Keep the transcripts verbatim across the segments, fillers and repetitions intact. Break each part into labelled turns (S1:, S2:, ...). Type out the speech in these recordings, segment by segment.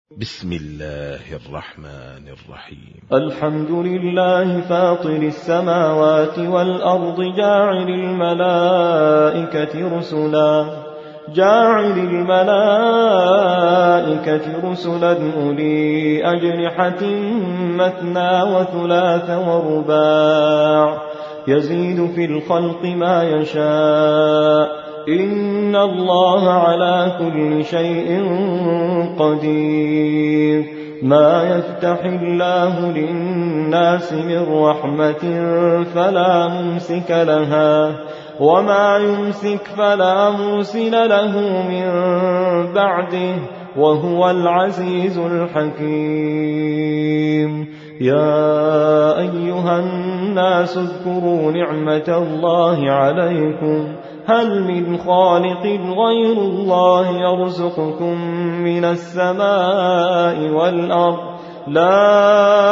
S1: بسم الله الرحمن الرحيم.
S2: الحمد لله فاطر السماوات والأرض جاعل الملائكة رسلا جاعل الملائكة رسلا أولي أجنحة مثنى وثلاث ورباع يزيد في الخلق ما يشاء إن الله على كل شيء قدير. ما يفتح الله للناس من رحمة فلا ممسك لها وما يمسك فلا مرسل له من بعده وهو العزيز الحكيم. يا أيها الناس اذكروا نعمة الله عليكم هل من خالق غير الله يرزقكم من السماء والأرض لا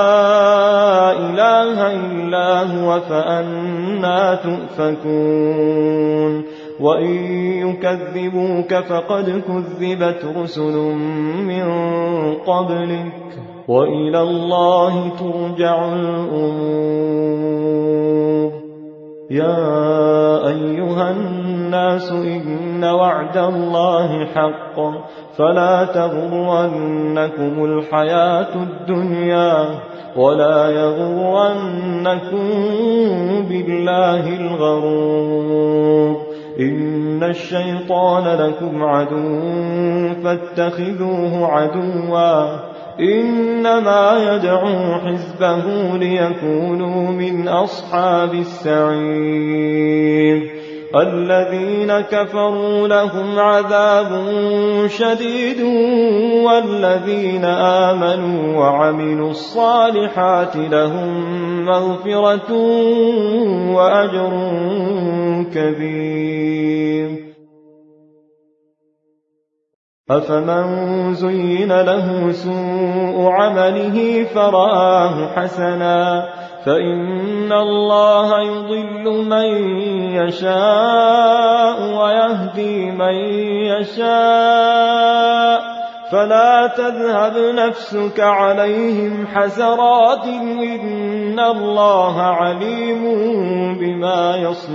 S2: إله إلا هو فأنى تؤفكون. وإن يكذبوك فقد كذبت رسل من قبلك وإلى الله ترجع الأمور. يا أيها الناس إن وعد الله حق فلا تغرنكم الحياة الدنيا ولا يغرنكم بالله الغرور. إن الشيطان لكم عدو فاتخذوه عدوا إنما يدعو حزبه ليكونوا من أصحاب السعير. الذين كفروا لهم عذاب شديد والذين آمنوا وعملوا الصالحات لهم مغفرة وأجر كبير. أفمن زين له سوء عمله فرآه حسنا فإن الله يضل من يشاء ويهدي من يشاء فلا تذهب نفسك عليهم حسرات إن الله عليم بما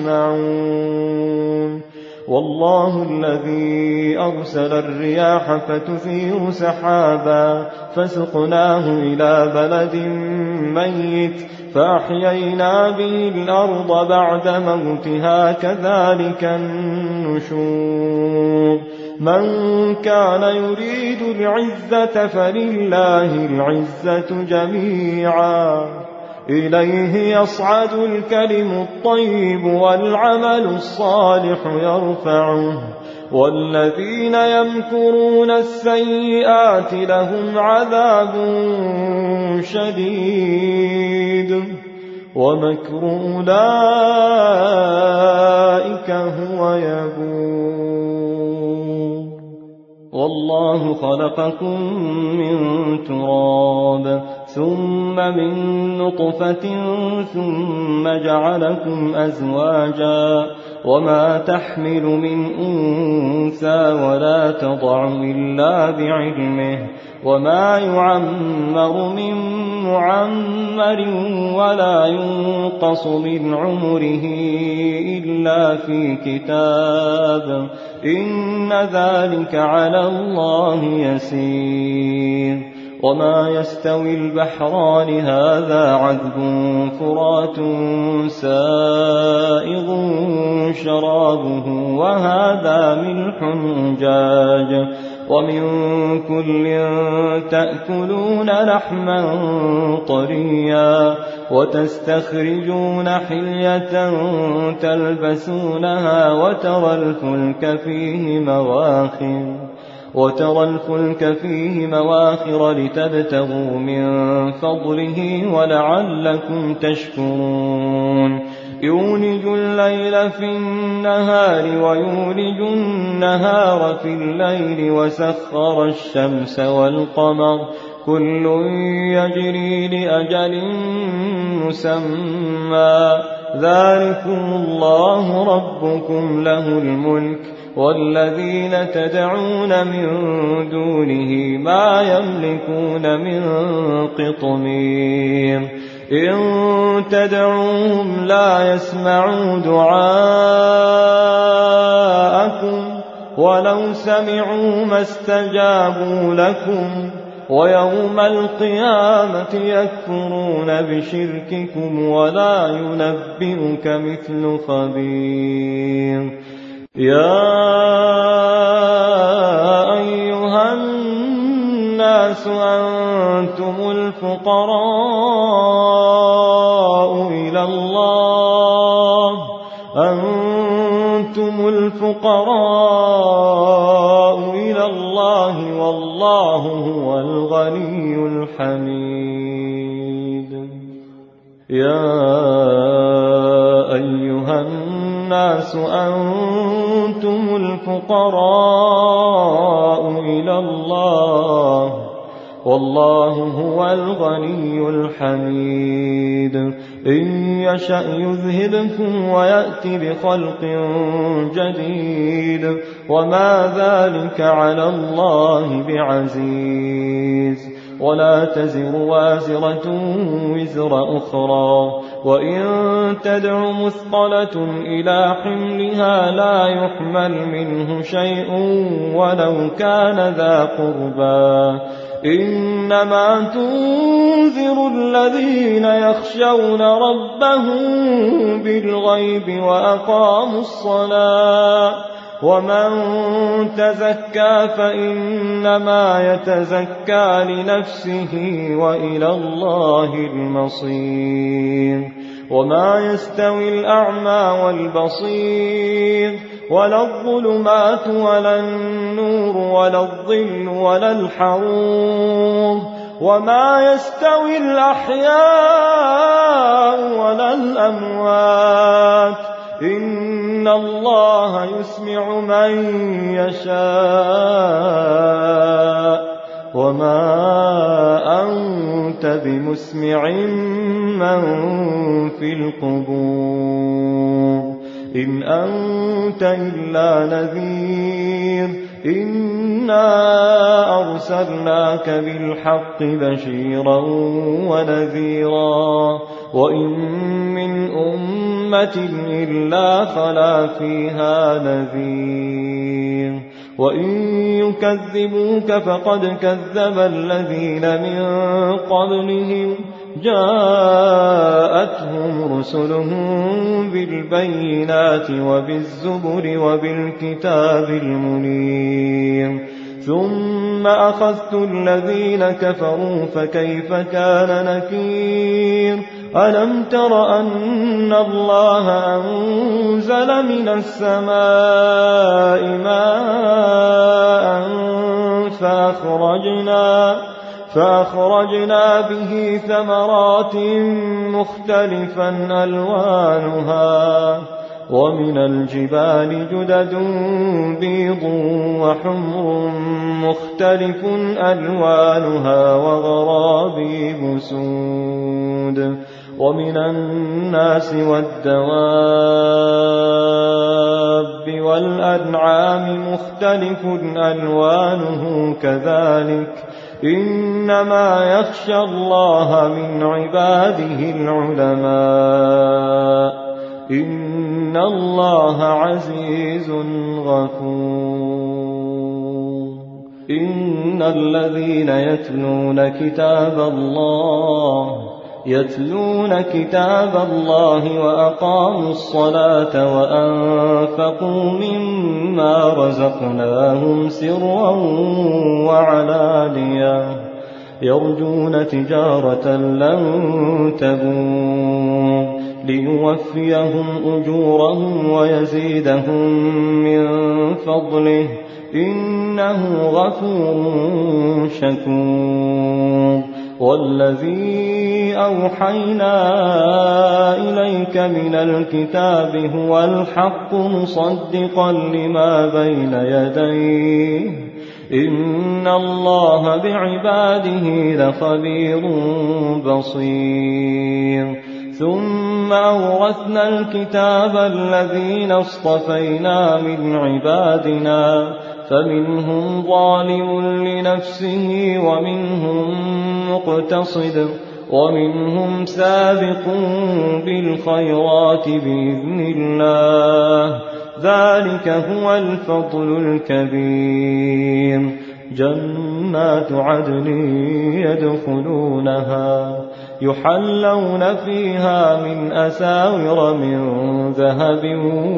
S2: يصنعون. والله الذي أرسل الرياح فتثير سحابا فسقناه إلى بلد ميت فأحيينا به الأرض بعد موتها كذلك النشور. من كان يريد العزة فلله العزة جميعا إليه يصعد الكلم الطيب والعمل الصالح يرفعه والذين يمكرون السيئات لهم عذاب شديد ومكر أولئك هو يبور. والله خلقكم من تراب ثم من نطفة ثم جعلكم أزواجا وما تحمل من أنثى ولا تضع إلا بعلمه وما يعمر من معمر ولا ينقص من عمره إلا في كتاب إن ذلك على الله يسير. وما يستوي البحران هذا عذب فرات سائغ شرابه وهذا ملح أجاج ومن كل تأكلون لحما طريا وتستخرجون حلية تلبسونها وترى الفلك فيه مواخر وترى الفلك فيه مواخر لتبتغوا من فضله ولعلكم تشكرون. يولج الليل في النهار ويولج النهار في الليل وسخر الشمس والقمر كل يجري لأجل مسمى ذلكم الله ربكم له الملك والذين تدعون من دونه ما يملكون من قطمير إن تدعوهم لا يسمعوا دعاءكم ولو سمعوا ما استجابوا لكم ويوم القيامة يكفرون بشرككم ولا ينبئك مثل خبير يا أيها الناس أنتم الفقراء إلى الله أنتم الفقراء إلى الله والله هو الغني الحميد يا أيها الناس أنتم الفقراء إلى الله والله هو الغني الحميد إن يشأ يذهبكم ويأتي بخلق جديد وما ذلك على الله بعزيز ولا تزر وازرة وزر أخرى وإن تدع مثقلة إلى حملها لا يحمل منه شيء ولو كان ذا قربى إنما تنذر الذين يخشون ربهم بالغيب وأقاموا الصلاة ومن تزكى فإنما يتزكى لنفسه وإلى الله المصير وما يستوي الأعمى والبصير ولا الظلمات ولا النور ولا الظل ولا الحرور وما يستوي الأحياء ولا الأموات إن الله يسمع من يشاء وما أنت بمسمع من في القبور إن أنت إلا نذير إنا أرسلناك بالحق بشيرا ونذيرا وإن من أمة إلا خلا فيها نذير وإن يكذبوك فقد كذب الذين من قبلهم جاءتهم رسلهم بالبينات وبالزبر وبالكتاب المنير ثم أخذت الذين كفروا فكيف كان نكير ألم تر أن الله أنزل من السماء ماء فأخرجنا فأخرجنا به ثمرات مختلفا ألوانها ومن الجبال جدد بيض وحمر مختلف ألوانها وغرابيب سود ومن الناس والدواب والأنعام مختلف ألوانه كذلك إنما يخشى الله من عباده العلماء إن الله عزيز غفور إن الذين يتلون كتاب الله يتلون كتاب الله وأقاموا الصلاة وأنفقوا مما رزقناهم سرا وعلانية يرجون تجارة لن تبور ليوفيهم أجورهم ويزيدهم من فضله إنه غفور شكور والذي أوحينا إليك من الكتاب هو الحق مصدقا لما بين يديه إن الله بعباده لخبير بصير ثم أورثنا الكتاب الذين اصطفينا من عبادنا فمنهم ظالم لنفسه ومنهم مقتصد ومنهم سابق بالخيرات بإذن الله ذلك هو الفضل الكبير. جنات عدن يدخلونها يحلون فيها من أساور من ذهب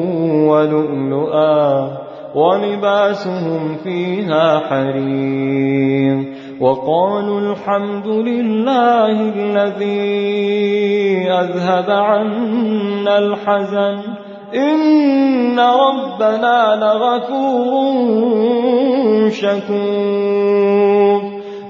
S2: ولؤلؤا ولباسهم فيها حرير وقالوا الحمد لله الذي أذهب عنا الحزن إن ربنا لغفور شكور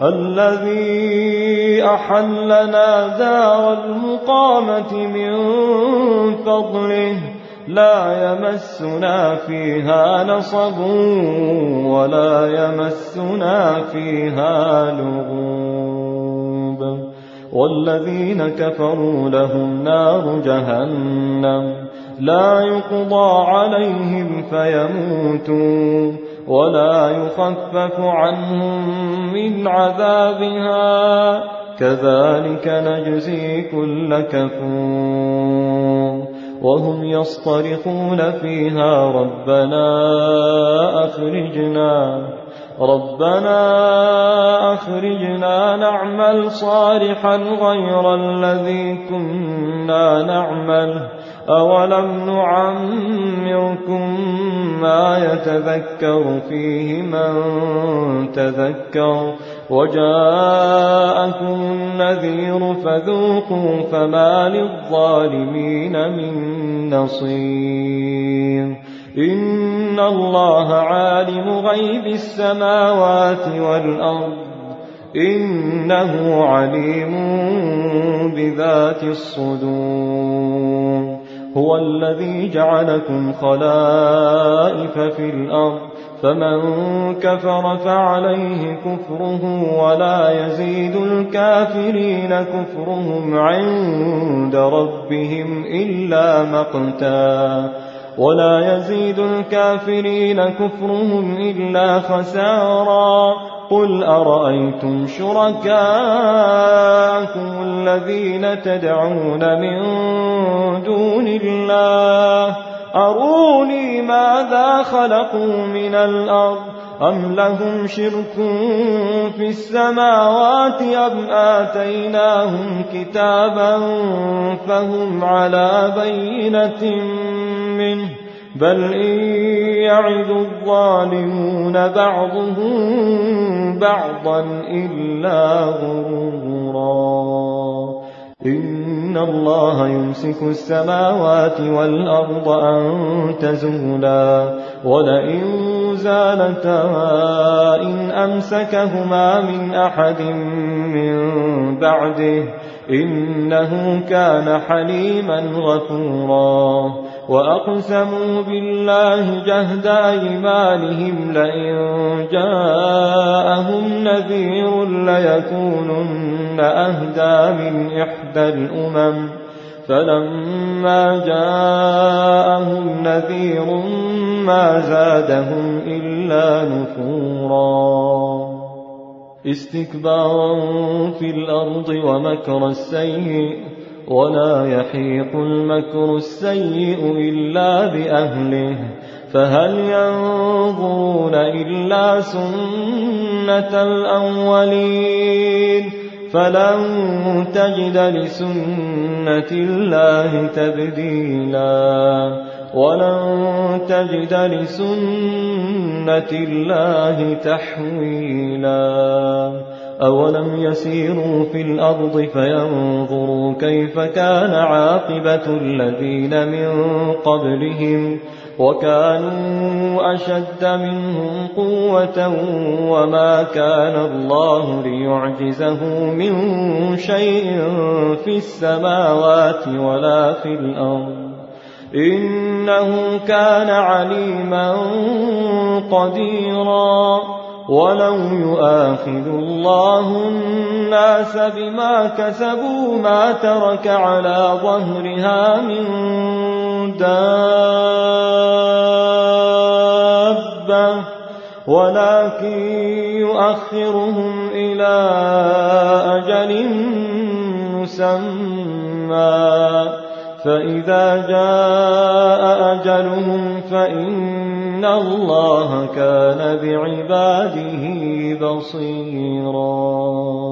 S2: الذي أحلنا دار المقامة من فضله لا يمسنا فيها نصب ولا يمسنا فيها لغوب والذين كفروا لهم نار جهنم لا يقضى عليهم فيموتوا ولا يخفف عنهم من عذابها كذلك نجزي كل كفور وهم يصطرخون فيها ربنا أخرجنا ربنا أخرجنا نعمل صالحا غير الذي كنا نعمل أولم نعمركم ما يتذكر فيه من تذكر وجاءكم النذير فذوقوا فما للظالمين من نصير. إن الله عالم غيب السماوات والأرض إنه عليم بذات الصدور. هو الذي جعلكم خلائف في الأرض فمن كفر فعليه كفره ولا يزيد الكافرين كفرهم عند ربهم إلا مقتا ولا يزيد الكافرين كفرهم إلا خسارا. قل أرأيتم شركاءكم الذين تدعون من دون الله أروني ماذا خلقوا من الأرض أم لهم شرك في السماوات أم آتيناهم كتابا فهم على بينة منه بل إن يعد الظالمون بعضهم بعضا إلا غرورا. إن الله يمسك السماوات والأرض أن تزولا ولئن زالتا إن أمسكهما من أحد من بعده إنه كان حليما غفورا. وأقسموا بالله جهد أيمانهم لئن جاءهم نذير ليكونن أهدى من إحدى الأمم فلما جاءهم نذير ما زادهم إلا نفورا. استكبارا في الأرض ومكر السيء ولا يحيق المكر السيء إلا بأهله فهل ينظرون إلا سنة الأولين فلن تجد لسنة الله تبديلا ولن تجد لسنة الله تحويلا. أولم يسيروا في الأرض فينظروا كيف كان عاقبة الذين من قبلهم وكانوا أشد منهم قوة وما كان الله ليعجزه من شيء في السماوات ولا في الأرض إنه كان عليما قديرا. ولو يؤاخذ الله الناس بما كسبوا ما ترك على ظهرها من دابة ولكن يؤخرهم إلى أجل مسمى فإذا جاء أجلهم فإن الله كان بعباده بصيرا.